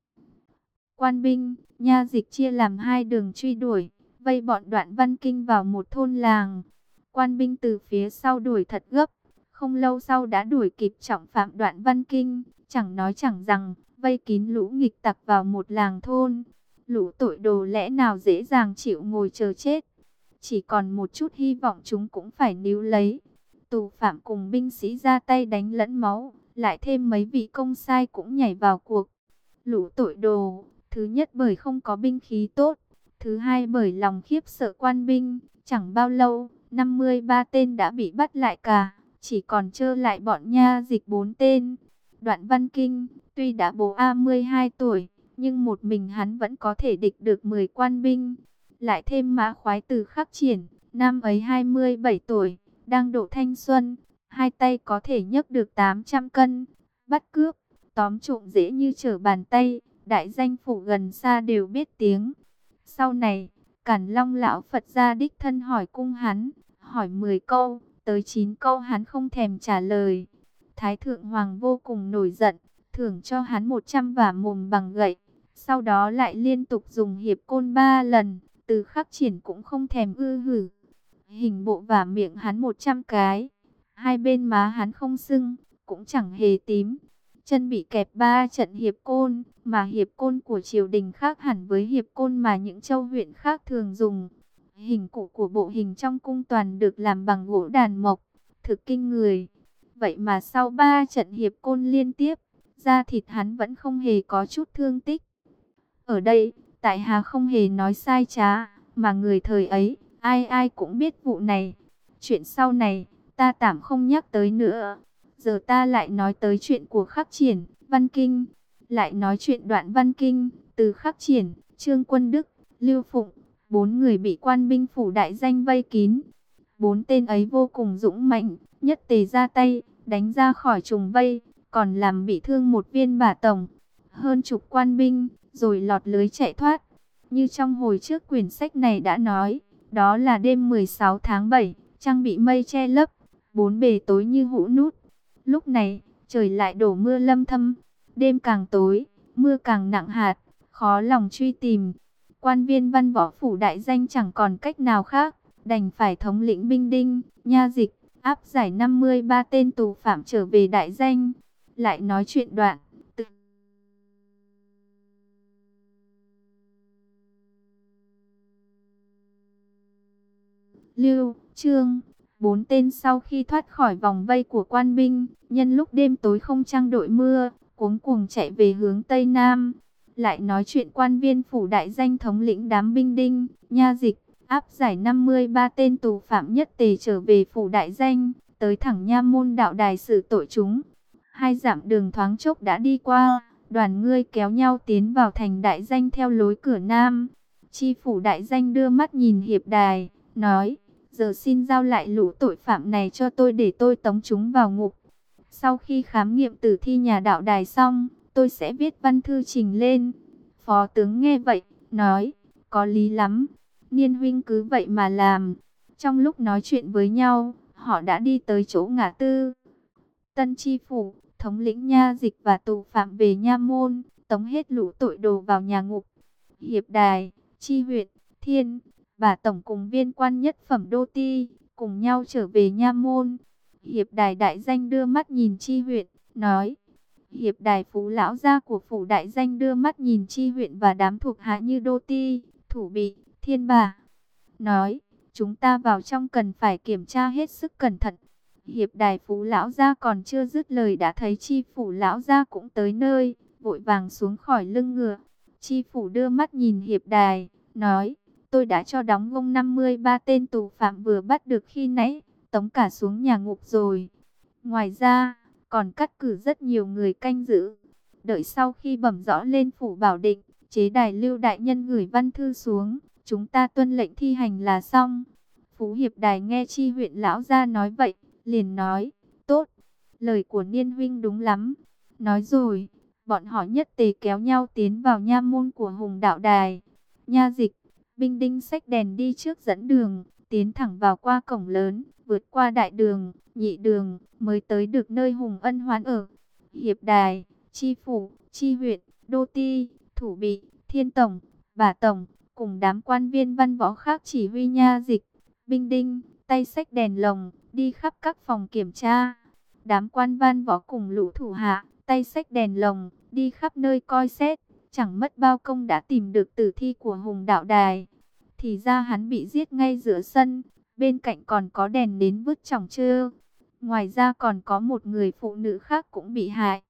Quan binh, nha dịch chia làm hai đường truy đuổi, vây bọn Đoạn Văn Kinh vào một thôn làng. Quan binh từ phía sau đuổi thật gấp, không lâu sau đã đuổi kịp trọng phạm Đoạn Văn Kinh, chẳng nói chẳng rằng, vây kín lũ nghịch tặc vào một làng thôn. Lũ tội đồ lẽ nào dễ dàng chịu ngồi chờ chết, chỉ còn một chút hy vọng chúng cũng phải níu lấy. Tù phạm cùng binh sĩ ra tay đánh lẫn máu, lại thêm mấy vị công sai cũng nhảy vào cuộc. Lũ tội đồ, thứ nhất bởi không có binh khí tốt, thứ hai bởi lòng khiếp sợ quan binh. Chẳng bao lâu, 53 tên đã bị bắt lại cả, chỉ còn trơ lại bọn nha dịch 4 tên. Đoạn Văn Kinh, tuy đã bố 12 tuổi, nhưng một mình hắn vẫn có thể địch được 10 quan binh. Lại thêm mã khoái Từ Khắc Triển, năm ấy 27 tuổi, đang độ thanh xuân, hai tay có thể nhấc được 800 cân, bắt cướp, tóm trộm dễ như trở bàn tay, đại danh phủ gần xa đều biết tiếng. Sau này, Cản Long lão Phật ra đích thân hỏi cung hắn, hỏi 10 câu, tới 9 câu hắn không thèm trả lời. Thái thượng hoàng vô cùng nổi giận, thưởng cho hắn 100 vả mồm bằng gậy. Sau đó lại liên tục dùng hiệp côn 3 lần, Từ Khắc Triển cũng không thèm ư hử. Hình bộ và miệng hắn 100 cái. Hai bên má hắn không sưng, cũng chẳng hề tím. Chân bị kẹp 3 trận hiệp côn, mà hiệp côn của triều đình khác hẳn với hiệp côn mà những châu huyện khác thường dùng. Hình cụ của bộ hình trong cung toàn được làm bằng gỗ đàn mộc, thực kinh người. Vậy mà sau 3 trận hiệp côn liên tiếp, da thịt hắn vẫn không hề có chút thương tích. Ở đây, tại hạ không hề nói sai trá, mà người thời ấy, ai ai cũng biết vụ này. Chuyện sau này, ta tạm không nhắc tới nữa. Giờ ta lại nói tới chuyện của Khắc Triển, Văn Kinh. Lại nói chuyện Đoạn Văn Kinh, từ Khắc Triển, Trương Quân Đức, Lưu Phụng, 4 người bị quan binh phủ đại danh vây kín. 4 tên ấy vô cùng dũng mạnh, nhất tề ra tay, đánh ra khỏi trùng vây, còn làm bị thương một viên bả tổng. Hơn chục quan binh, rồi lọt lưới chạy thoát. Như trong hồi trước quyển sách này đã nói, đó là đêm 16 tháng 7, trăng bị mây che lấp, bốn bề tối như hũ nút. Lúc này, trời lại đổ mưa lâm thâm, đêm càng tối, mưa càng nặng hạt, khó lòng truy tìm. Quan viên văn võ phủ đại danh chẳng còn cách nào khác, đành phải thống lĩnh binh đinh, nha dịch, áp giải 53 tên tù phạm trở về đại danh. Lại nói chuyện Đoạn. Lưu, Trương, 4 tên sau khi thoát khỏi vòng vây của quan binh, nhân lúc đêm tối không trăng đội mưa, cuống cuồng chạy về hướng Tây Nam. Lại nói chuyện quan viên phủ đại danh thống lĩnh đám binh đinh, nha dịch, áp giải 53 tên tù phạm nhất tề trở về phủ đại danh, tới thẳng nha môn đạo đài xử tội chúng. 2 dặm đường thoáng chốc đã đi qua, đoàn ngươi kéo nhau tiến vào thành đại danh theo lối cửa Nam. Chi phủ đại danh đưa mắt nhìn hiệp đài, nói: giờ xin giao lại lũ tội phạm này cho tôi để tôi tống chúng vào ngục. Sau khi khám nghiệm tử thi nhà đạo đài xong, tôi sẽ viết văn thư trình lên. Phó tướng nghe vậy, nói: có lý lắm, Niên huynh cứ vậy mà làm. Trong lúc nói chuyện với nhau, họ đã đi tới chỗ ngã tư. Tân tri phủ, thống lĩnh nha dịch và tù phạm về nha môn, tống hết lũ tội đồ vào nhà ngục. Hiệp đài, chi huyện, thiên, và tổng cùng viên quan nhất phẩm đô ti, cùng nhau trở về nha môn. Hiệp đài đại danh đưa mắt nhìn chi huyện, nói: hiệp đài phú lão gia của phủ đại danh đưa mắt nhìn chi huyện và đám thuộc hạ như đô ti, thủ bị, thiên bà, nói: chúng ta vào trong cần phải kiểm tra hết sức cẩn thận. Hiệp đài phú lão gia còn chưa dứt lời đã thấy chi phủ lão gia cũng tới nơi, vội vàng xuống khỏi lưng ngựa. Chi phủ đưa mắt nhìn hiệp đài, nói: tôi đã cho đóng gông 53 tên tù phạm vừa bắt được khi nãy, tống cả xuống nhà ngục rồi. Ngoài ra, còn cắt cử rất nhiều người canh giữ. Đợi sau khi bẩm rõ lên phủ Bảo Định, chế đài Lưu đại nhân gửi văn thư xuống, chúng ta tuân lệnh thi hành là xong. Phú hiệp đài nghe chi huyện lão gia nói vậy, liền nói: tốt, lời của Niên huynh đúng lắm. Nói rồi, bọn họ nhất tề kéo nhau tiến vào nha môn của Hùng đạo đài. Nha dịch, binh đinh xách đèn đi trước dẫn đường, tiến thẳng vào qua cổng lớn, vượt qua đại đường, nhị đường, mới tới được nơi Hùng Ân Hoán ở. Hiệp đài, chi phủ, chi huyện, đô ti, thủ bị, thiên tổng, bả tổng, cùng đám quan viên văn võ khác chỉ huy nha dịch, binh đinh, tay xách đèn lồng, đi khắp các phòng kiểm tra. Đám quan văn võ cùng lũ thủ hạ, tay xách đèn lồng, đi khắp nơi coi xét. Chẳng mất bao công đã tìm được tử thi của Hùng đạo đài. Thì ra hắn bị giết ngay giữa sân, bên cạnh còn có đèn nến vứt chỏng trơ. Ngoài ra còn có một người phụ nữ khác cũng bị hại.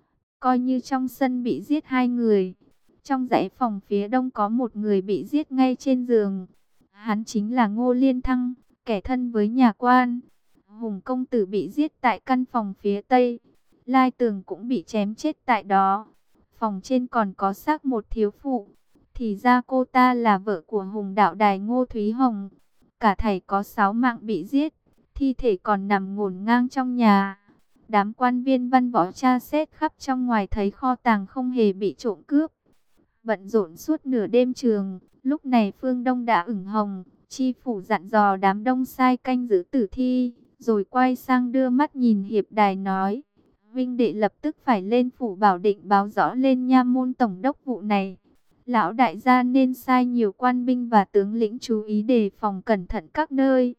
Coi như trong sân bị giết 2 người. Trong dãy phòng phía đông có một người bị giết ngay trên giường. Hắn chính là Ngô Liên Thăng, kẻ thân với nhà quan. Hùng công tử bị giết tại căn phòng phía tây. Lai Tường cũng bị chém chết tại đó. Phòng trên còn có xác một thiếu phụ. Thì ra cô ta là vợ của Hùng đạo đài Ngô Thúy Hồng. Cả thảy có 6 mạng bị giết. Thi thể còn nằm ngổn ngang trong nhà. Đám quan viên văn võ tra xét khắp trong ngoài thấy kho tàng không hề bị trộm cướp. Bận rộn suốt nửa đêm trường. Lúc này phương đông đã ửng hồng. Chi phủ dặn dò đám đông sai canh giữ tử thi. Rồi quay sang đưa mắt nhìn hiệp đài nói: Vinh đệ lập tức phải lên phủ Bảo Định báo rõ lên nha môn tổng đốc vụ này. Lão đại gia nên sai nhiều quan binh và tướng lĩnh chú ý đề phòng cẩn thận các nơi.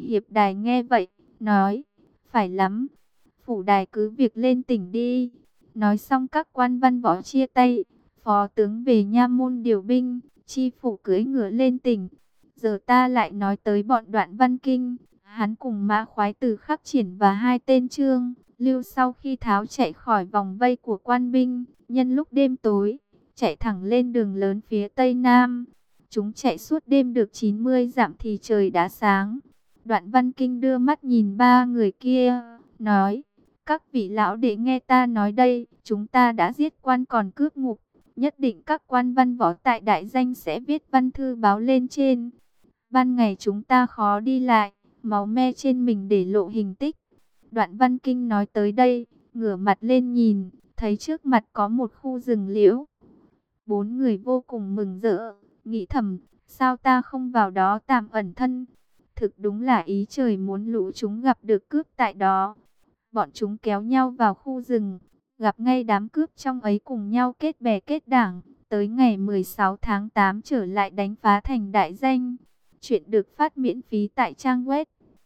Hiệp Đài nghe vậy, nói, phải lắm, Phủ Đài cứ việc lên tỉnh đi. Nói xong các quan văn võ chia tay, phó tướng về nha môn điều binh, chi phủ cưỡi ngựa lên tỉnh. Giờ ta lại nói tới bọn Đoạn Văn Kinh, hắn cùng Mã Khoái từ Khắc Triển và hai tên Trương, Lưu sau khi tháo chạy khỏi vòng vây của quan binh, nhân lúc đêm tối, chạy thẳng lên đường lớn phía tây nam. Chúng chạy suốt đêm được 90 dặm thì trời đã sáng. Đoạn Văn Kinh đưa mắt nhìn ba người kia, nói, các vị lão đệ nghe ta nói đây, chúng ta đã giết quan còn cướp ngục. Nhất định các quan văn võ tại đại danh sẽ viết văn thư báo lên trên. Ban ngày chúng ta khó đi lại, máu me trên mình để lộ hình tích. Đoạn Văn Kinh nói tới đây, ngửa mặt lên nhìn, thấy trước mặt có một khu rừng liễu. Bốn người vô cùng mừng rỡ, nghĩ thầm, sao ta không vào đó tạm ẩn thân. Thực đúng là ý trời muốn lũ chúng gặp được cướp tại đó. Bọn chúng kéo nhau vào khu rừng, gặp ngay đám cướp trong ấy cùng nhau kết bè kết đảng. Tới ngày 16 tháng 8 trở lại đánh phá thành Đại Danh. Chuyện được phát miễn phí tại trang web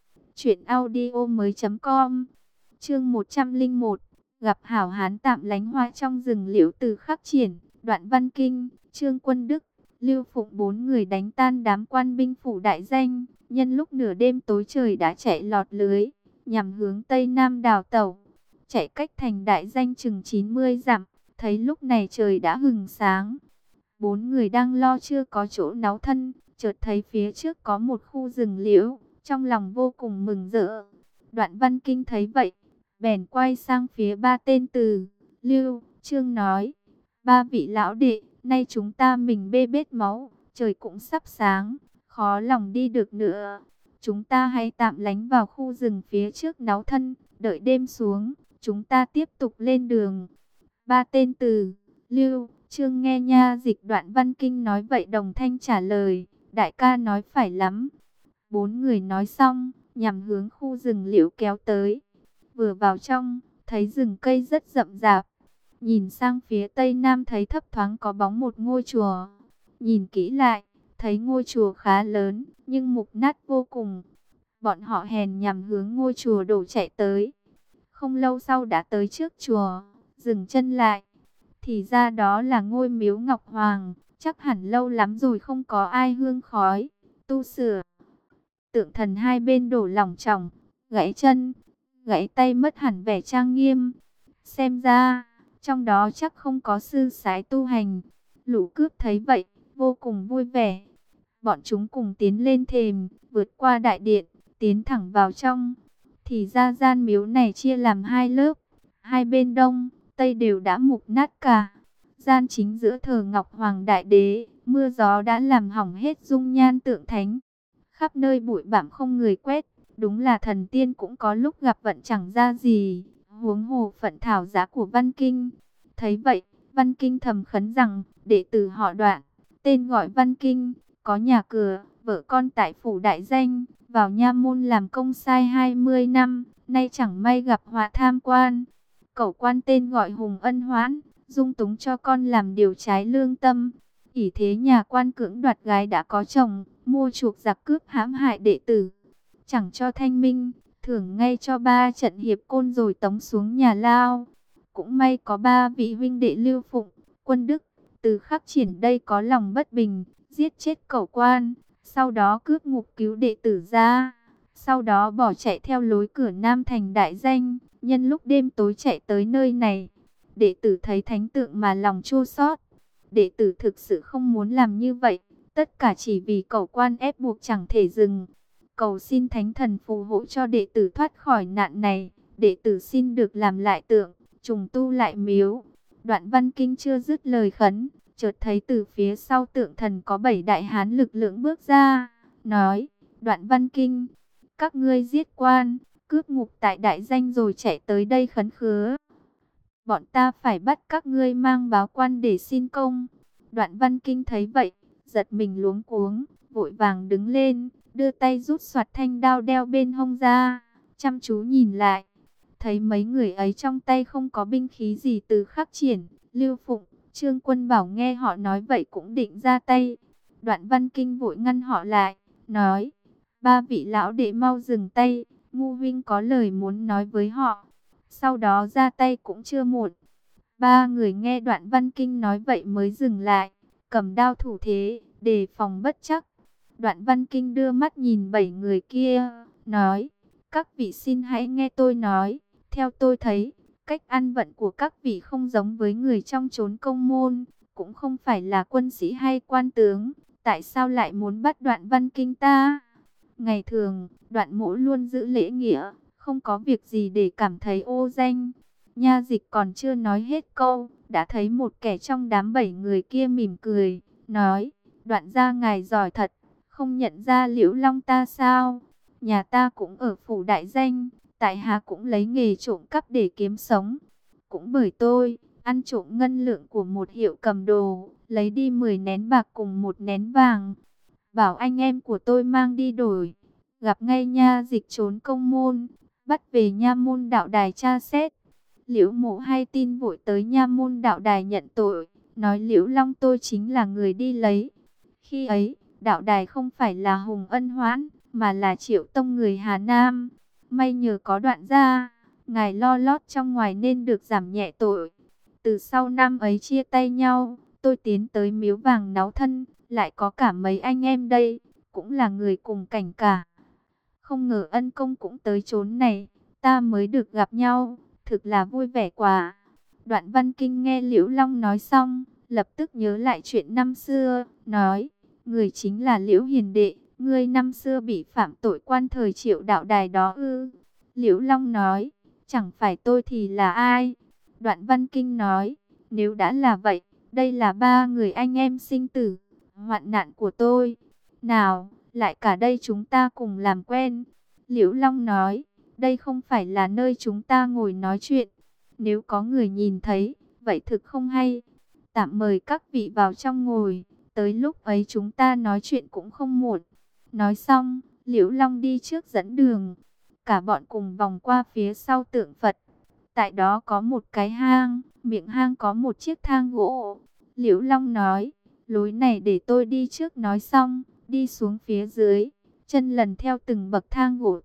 truyệnaudiomoi.com. Chương 101, gặp hảo hán tạm lánh hoa trong rừng liễu. Từ Khắc Triển, Đoạn Văn Kinh, Trương Quân Đức, Lưu Phụng bốn người đánh tan đám quan binh phủ Đại Danh. Nhân lúc nửa đêm tối trời đã chạy lọt lưới, nhằm hướng tây nam đào tẩu. Chạy cách thành Đại Danh chừng 90 dặm, thấy lúc này trời đã hừng sáng. Bốn người đang lo chưa có chỗ náu thân, chợt thấy phía trước có một khu rừng liễu, trong lòng vô cùng mừng rỡ. Đoạn Văn Kinh thấy vậy, bèn quay sang phía ba tên Từ, Lưu, Trương nói, ba vị lão đệ, nay chúng ta mình bê bết máu, trời cũng sắp sáng, khó lòng đi được nữa. Chúng ta hãy tạm lánh vào khu rừng phía trước náu thân, đợi đêm xuống, chúng ta tiếp tục lên đường. Ba tên Từ, Lưu, Trương nghe nha dịch Đoạn Văn Kinh nói vậy đồng thanh trả lời, đại ca nói phải lắm. Bốn người nói xong, nhằm hướng khu rừng liễu kéo tới. Vừa vào trong, thấy rừng cây rất rậm rạp. Nhìn sang phía tây nam thấy thấp thoáng có bóng một ngôi chùa. Nhìn kỹ lại, thấy ngôi chùa khá lớn, nhưng mục nát vô cùng. Bọn họ hèn nhằm hướng ngôi chùa đổ chạy tới. Không lâu sau đã tới trước chùa, dừng chân lại. Thì ra đó là ngôi miếu Ngọc Hoàng, chắc hẳn lâu lắm rồi không có ai hương khói, tu sửa. Tượng thần hai bên đổ lỏng tròng, gãy chân, gãy tay mất hẳn vẻ trang nghiêm. Xem ra, trong đó chắc không có sư sái tu hành. Lũ cướp thấy vậy, vô cùng vui vẻ. Bọn chúng cùng tiến lên thềm, vượt qua đại điện, tiến thẳng vào trong. Thì ra gian miếu này chia làm hai lớp, hai bên đông, tây đều đã mục nát cả. Gian chính giữa thờ Ngọc Hoàng Đại Đế, mưa gió đã làm hỏng hết dung nhan tượng thánh. Khắp nơi bụi bặm không người quét, đúng là thần tiên cũng có lúc gặp vận chẳng ra gì, huống hồ phận thảo giá của Văn Kinh. Thấy vậy, Văn Kinh thầm khấn rằng, đệ tử họ Đoạn, tên gọi Văn Kinh, có nhà cửa, vợ con tại phủ Đại Danh, vào nha môn làm công sai 20 năm, nay chẳng may gặp họa tham quan. Cẩu quan tên gọi Hùng Ân Hoãn, dung túng cho con làm điều trái lương tâm. ỷ thế nhà quan cưỡng đoạt gái đã có chồng, mua chuộc giặc cướp hãm hại đệ tử. Chẳng cho thanh minh, thưởng ngay cho 3 trận hiệp côn rồi tống xuống nhà lao. Cũng may có 3 vị huynh đệ Lưu Phụng, Quân Đức, Từ Khắc Triển đây có lòng bất bình, giết chết cẩu quan, sau đó cướp ngục cứu đệ tử ra. Sau đó bỏ chạy theo lối cửa Nam thành Đại Danh, nhân lúc đêm tối chạy tới nơi này. Đệ tử thấy thánh tượng mà lòng chua xót. Đệ tử thực sự không muốn làm như vậy, tất cả chỉ vì cẩu quan ép buộc chẳng thể dừng. Cầu xin thánh thần phù hộ cho đệ tử thoát khỏi nạn này. Đệ tử xin được làm lại tượng, trùng tu lại miếu. Đoạn Văn Kinh chưa dứt lời khấn, chợt thấy từ phía sau tượng thần có 7 đại hán lực lượng bước ra, nói, Đoạn Văn Kinh, các ngươi giết quan, cướp ngục tại Đại Danh rồi chạy tới đây khấn khứa. Bọn ta phải bắt các ngươi mang báo quan để xin công. Đoạn Văn Kinh thấy vậy, giật mình luống cuống, vội vàng đứng lên, đưa tay rút soạt thanh đao đeo bên hông ra, chăm chú nhìn lại. Thấy mấy người ấy trong tay không có binh khí gì. Từ Khắc Triển, Lưu Phụng, Trương Quân Bảo nghe họ nói vậy cũng định ra tay. Đoạn Văn Kinh vội ngăn họ lại, nói, Ba vị lão đệ mau dừng tay, Ngu huynh có lời muốn nói với họ. Sau đó ra tay cũng chưa muộn. Ba người nghe Đoạn Văn Kinh nói vậy mới dừng lại, cầm đao thủ thế, đề phòng bất chắc. Đoạn Văn Kinh đưa mắt nhìn 7 người kia, nói, các vị xin hãy nghe tôi nói. Theo tôi thấy, cách ăn vận của các vị không giống với người trong chốn công môn, cũng không phải là quân sĩ hay quan tướng. Tại sao lại muốn bắt Đoạn Văn Kinh ta? Ngày thường, Đoạn Mỗ luôn giữ lễ nghĩa, không có việc gì để cảm thấy ô danh. Nha Dịch còn chưa nói hết câu, đã thấy một kẻ trong đám 7 người kia mỉm cười, nói, Đoạn gia ngài giỏi thật, không nhận ra Liễu Long ta sao? Nhà ta cũng ở phủ đại danh, tại hạ cũng lấy nghề trộm cắp để kiếm sống. Cũng bởi tôi, ăn trộm ngân lượng của một hiệu cầm đồ, lấy đi 10 nén bạc cùng 1 nén vàng. Bảo anh em của tôi mang đi đổi. Gặp ngay Nha Dịch trốn công môn, bắt về nha môn đạo đài tra xét. Liễu Mộ hay tin vội tới nha môn đạo đài nhận tội, nói Liễu Long tôi chính là người đi lấy. Khi ấy, đạo đài không phải là Hùng Ân Hoãn, mà là Triệu Tông người Hà Nam. May nhờ có Đoạn gia, ngài lo lót trong ngoài nên được giảm nhẹ tội. Từ sau năm ấy chia tay nhau, tôi tiến tới miếu vàng náu thân, lại có cả mấy anh em đây, cũng là người cùng cảnh cả. Không ngờ ân công cũng tới chốn này, ta mới được gặp nhau, thực là vui vẻ quá. Đoạn Văn Kinh nghe Liễu Long nói xong, lập tức nhớ lại chuyện năm xưa, nói, người chính là Liễu Hiền Đệ, ngươi năm xưa bị phạm tội quan thời Triệu đạo đài đó ư? Liễu Long nói, chẳng phải tôi thì là ai? Đoạn Văn Kinh nói, nếu đã là vậy, đây là 3 người anh em sinh tử, hoạn nạn của tôi. Nào, lại cả đây chúng ta cùng làm quen. Liễu Long nói, đây không phải là nơi chúng ta ngồi nói chuyện. Nếu có người nhìn thấy, vậy thực không hay. Tạm mời các vị vào trong ngồi, tới lúc ấy chúng ta nói chuyện cũng không muộn. Nói xong, Liễu Long đi trước dẫn đường. Cả bọn cùng vòng qua phía sau tượng Phật. Tại đó có một cái hang, miệng hang có một chiếc thang gỗ. Liễu Long nói, lối này để tôi đi trước. Nói xong, đi xuống phía dưới, chân lần theo từng bậc thang gỗ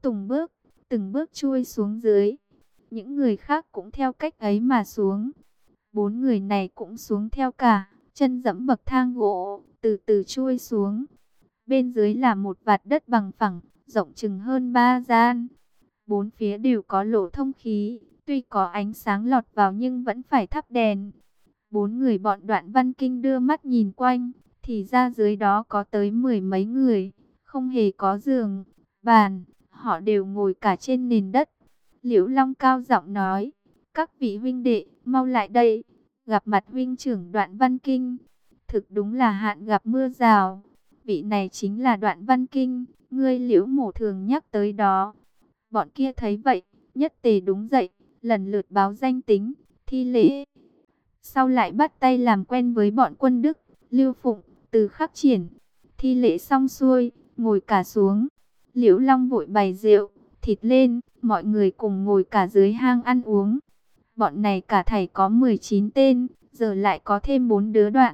từng bước chui xuống dưới. Những người khác cũng theo cách ấy mà xuống. 4 người này cũng xuống theo cả, chân dẫm bậc thang gỗ, từ từ chui xuống. Bên dưới là một vạt đất bằng phẳng, rộng chừng hơn 3 gian. 4 phía đều có lỗ thông khí, tuy có ánh sáng lọt vào nhưng vẫn phải thắp đèn. 4 người bọn Đoạn Văn Kinh đưa mắt nhìn quanh, thì ra dưới đó có tới 10 mấy người, không hề có giường, bàn, họ đều ngồi cả trên nền đất. Liễu Long cao giọng nói, các vị huynh đệ, mau lại đây, gặp mặt huynh trưởng Đoạn Văn Kinh. Thực đúng là hạn gặp mưa rào, vị này chính là Đoạn Văn Kinh, ngươi Liễu Mổ thường nhắc tới đó. Bọn kia thấy vậy, nhất tề đúng dậy, lần lượt báo danh tính, thi lễ. Sau lại bắt tay làm quen với bọn Quân Đức, Lưu Phụng, Từ Khắc Triển. Thi lễ xong xuôi, ngồi cả xuống. Liễu Long vội bày rượu, thịt lên, mọi người cùng ngồi cả dưới hang ăn uống. Bọn này cả thảy có 19 tên, giờ lại có thêm 4 đứa Đoạn.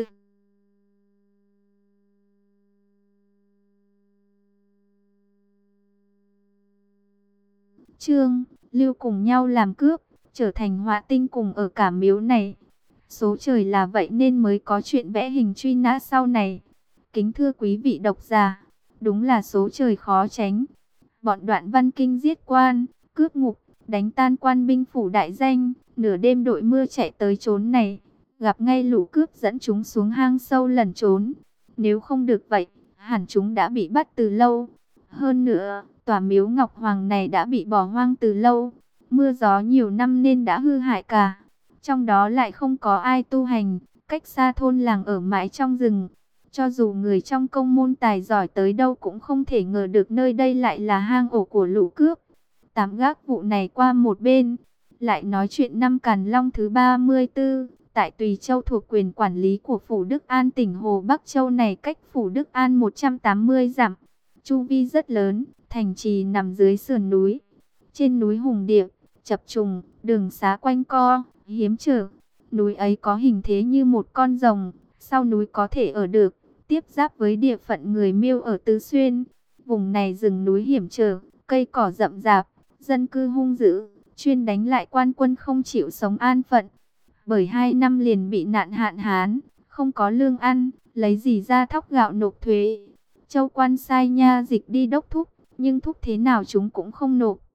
Trương, Lưu cùng nhau làm cướp, trở thành họa tinh cùng ở cả miếu này. Số trời là vậy nên mới có chuyện vẽ hình truy nã sau này. Kính thưa quý vị độc giả, đúng là số trời khó tránh. Bọn Đoạn Văn Kinh giết quan, cướp ngục, đánh tan quan binh phủ đại danh, nửa đêm đội mưa chạy tới chốn này, gặp ngay lũ cướp dẫn chúng xuống hang sâu lẩn trốn. Nếu không được vậy, hẳn chúng đã bị bắt từ lâu. Hơn nữa, tòa miếu Ngọc Hoàng này đã bị bỏ hoang từ lâu. Mưa gió nhiều năm nên đã hư hại cả. Trong đó lại không có ai tu hành, cách xa thôn làng ở mãi trong rừng. Cho dù người trong công môn tài giỏi tới đâu cũng không thể ngờ được nơi đây lại là hang ổ của lũ cướp. Tạm gác vụ này qua một bên, lại nói chuyện năm Càn Long thứ 34, tại Tùy Châu thuộc quyền quản lý của Phủ Đức An tỉnh Hồ Bắc Châu này, cách Phủ Đức An 180 dặm. Chu vi rất lớn, thành trì nằm dưới sườn núi. Trên núi hùng điệp, chập trùng, đường xá quanh co, hiếm trở. Núi ấy có hình thế như một con rồng, sau núi có thể ở được, tiếp giáp với địa phận người Miêu ở Tứ Xuyên. Vùng này rừng núi hiểm trở, cây cỏ rậm rạp, dân cư hung dữ, chuyên đánh lại quan quân không chịu sống an phận. Bởi 2 năm liền bị nạn hạn hán, không có lương ăn, lấy gì ra thóc gạo nộp thuế. Châu quan sai nha dịch đi đốc thúc, nhưng thúc thế nào chúng cũng không nộp.